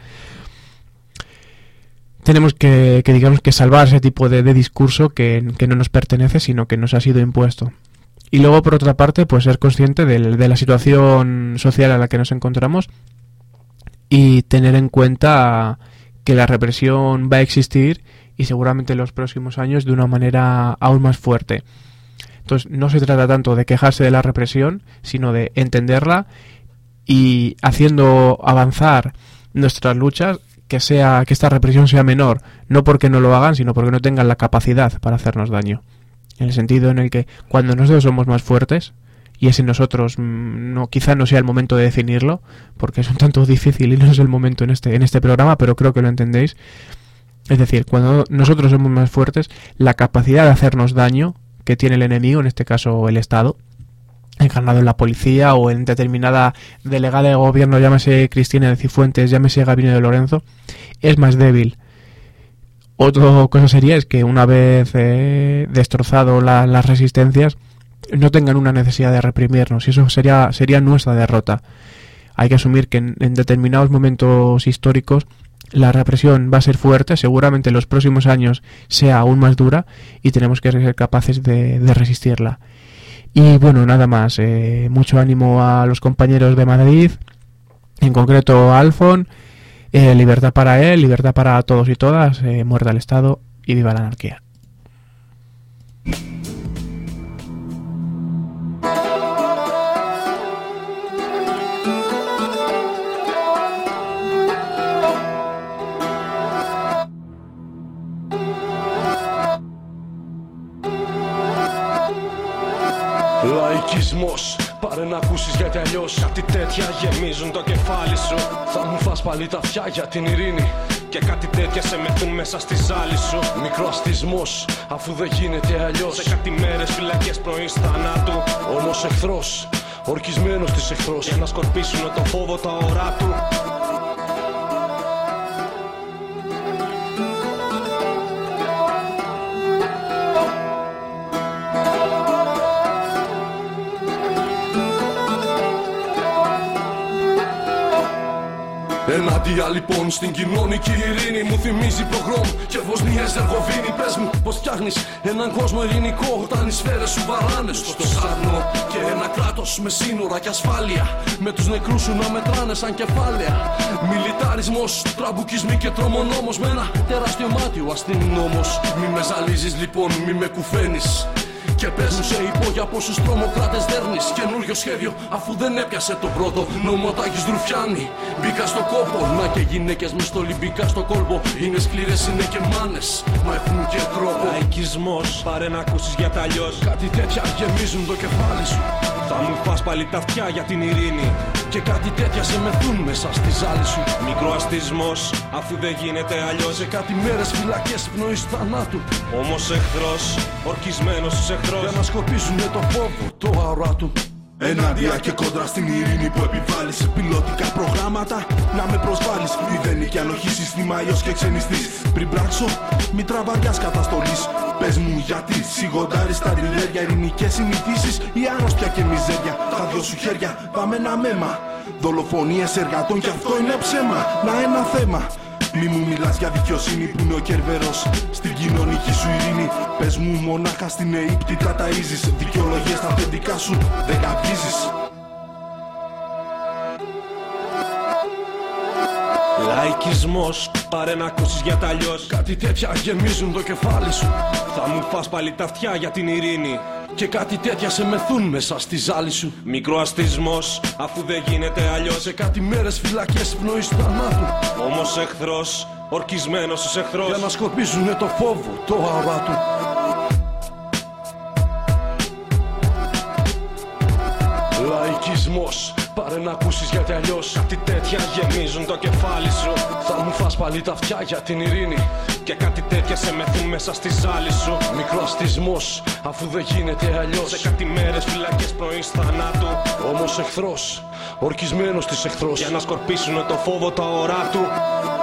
tenemos que, que digamos que salvar ese tipo de, de discurso que, que no nos pertenece, sino que nos ha sido impuesto. Y luego, por otra parte, pues ser consciente de, de la situación social en la que nos encontramos y tener en cuenta que la represión va a existir y seguramente en los próximos años de una manera aún más fuerte. Entonces, no se trata tanto de quejarse de la represión, sino de entenderla y haciendo avanzar nuestras luchas, que sea que esta represión sea menor, no porque no lo hagan, sino porque no tengan la capacidad para hacernos daño. En el sentido en el que cuando nosotros somos más fuertes, y ese nosotros no, quizá no sea el momento de definirlo, porque es un tanto difícil y no es el momento en este, en este programa, pero creo que lo entendéis. Es decir, cuando nosotros somos más fuertes, la capacidad de hacernos daño que tiene el enemigo, en este caso el Estado, encarnado en la policía o en determinada delegada de gobierno, llámese Cristina de Cifuentes, llámese Gabino de Lorenzo, es más débil. Otra cosa sería es que una vez eh, destrozado la, las resistencias, no tengan una necesidad de reprimirnos, y eso sería, sería nuestra derrota. Hay que asumir que en, en determinados momentos históricos la represión va a ser fuerte, seguramente en los próximos años sea aún más dura y tenemos que ser capaces de, de resistirla. Y bueno, nada más, eh, mucho ánimo a los compañeros de Madrid, en concreto a Alfon, eh, libertad para él, libertad para todos y todas, eh, muerta al Estado y viva la anarquía. Λαϊκισμός, πάρε να ακούσεις γιατί αλλιώς κάτι τέτοια γεμίζουν το κεφάλι σου. Θα μου φας πάλι τα αυτιά για την ειρήνη και κάτι τέτοια σε μεθούν μέσα στη ζάλη σου. Μικροαστισμός, αφού δεν γίνεται αλλιώς. Σε κάτι μέρες φυλακές πρωί θανάτου. Όμως εχθρός, ορκισμένος της εχθρός, για να σκορπίσουν το φόβο τα ωρά του. Ενάντια λοιπόν στην κοινωνική ειρήνη, μου θυμίζει προγρόμ και Βοσνία Ερζεγοβίνη. Πες μου πως φτιάχνεις έναν κόσμο ειρηνικό όταν οι σφαίρες σου βαράνε στο ψάρνο. Και ένα κράτος με σύνορα και ασφάλεια, με τους νεκρούς σου να μετράνε σαν κεφάλαια. Μιλιταρισμός, τραμπουκισμοί και τρομονόμος, με ένα τεράστιο μάτι ο αστυνόμος. Μη με ζαλίζεις λοιπόν, μη με κουφαίνεις και παίζουν σε υπόγεια πόσους τρομοκράτες δέρνεις. Καινούριο σχέδιο αφού δεν έπιασε το πρώτο. Νομοτάκης Ρουφιάνη, μπήκα στο κόπο. Να και γυναίκες μες στο λιμπήκα στο κόλπο. Είναι σκληρές, είναι και μάνες, μα έχουν και τρόπο. Λαϊκισμός, πάρε να ακούσεις για τα αλλιώς. Κάτι τέτοια γεμίζουν το κεφάλι σου. Θα μου φας πάλι τα αυτιά για την ειρήνη. Και κάτι τέτοια σε μεθούν μέσα στη ζάλη σου. Μικροαστισμός, αφού δεν γίνεται αλλιώς. Σε κάτι μέρες φυλακές πνοής θανάτου. Όμως εχθρός, ορκισμένος στους εχθρός. Δεν ανασκοπίζουνε το φόβο, το αορά του. Ενάντια και κόντρα στην ειρήνη που επιβάλλεις. Σε πιλωτικά προγράμματα να με προσβάλλεις. Μηδενική ανοχή, σύστημα ιός και ξενιστής. Πριν πράξω, μη τραβαριάς καταστολής. Πες μου γιατί σιγοντάρεις τα ριλέρια. Ειρηνικές συνηθίσεις ή άρρωστια και μιζέρια. Τα δυο σου χέρια πάμε ένα μέμα. Δολοφονίες εργατών κι αυτό είναι ψέμα. Να ένα θέμα. Μη μου μιλάς για δικαιοσύνη που είναι ο Κερβερός. Στην κοινωνική σου ειρήνη πες μου μονάχα στην Αίγυπτη τα ταΐζεις. Δικαιολογίες στα αφεντικά σου δεν καυγίζεις. Λαϊκισμός, πάρε να ακούσεις για τα αλλιώς. Κάτι τέτοια γεμίζουν το κεφάλι σου. Θα μου φας πάλι τα αυτιά για την ειρήνη. Και κάτι τέτοια σε μεθούν μέσα στη ζάλη σου. Μικροαστισμός, αφού δεν γίνεται αλλιώς. Σε κάτι μέρες φυλακές πνοής θανάτου. Όμως εχθρός, ορκισμένος στους εχθρός. Για να σκορπίζουνε το φόβο, το αορά του. Λαϊκισμός, πάρε να ακούσεις γιατί αλλιώς. Κάτι τέτοια γεμίζουν το κεφάλι σου. Θα μου φας πάλι τα αυτιά για την ειρήνη. Και κάτι τέτοια σε μεθούν μέσα στη ζάλη σου. Μικροαστισμός, αφού δεν γίνεται αλλιώς. Σε κάτι μέρες φυλακές πνοής θανάτου. Όμως εχθρός, ορκισμένος της εχθρός. Για να σκορπίσουνε το φόβο, το αορά του.